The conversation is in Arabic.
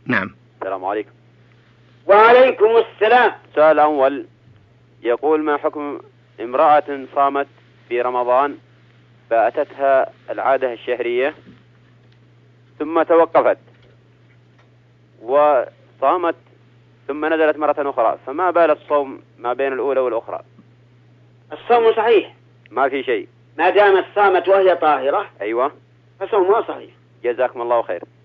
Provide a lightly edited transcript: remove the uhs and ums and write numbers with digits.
نعم. السلام عليكم. وعليكم السلام. سؤال أول يقول: ما حكم امرأة صامت في رمضان فأتتها العادة الشهرية ثم توقفت وصامت ثم نزلت مرة أخرى، فما بال الصوم ما بين الأولى والأخرى؟ الصوم صحيح ما في شيء ما دامت صامت وهي طاهرة. أيوة، فصومها صحيح. جزاكم الله خير.